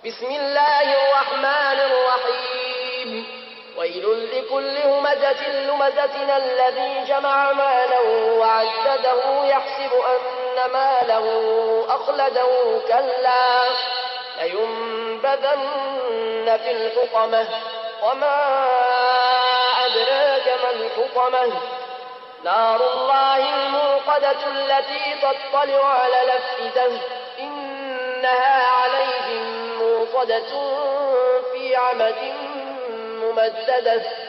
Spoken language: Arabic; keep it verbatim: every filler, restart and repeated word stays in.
بسم الله الرحمن الرحيم ويل لكل همزة لمزة الذي جمع مالا وعدده يحسب أن ماله أخلده كلا لينبذن في الحطمة وما أدراك ما الحطمة نار الله الموقدة التي تطلع على الأفئدة إنها عليهم موقدة في عمد ممددة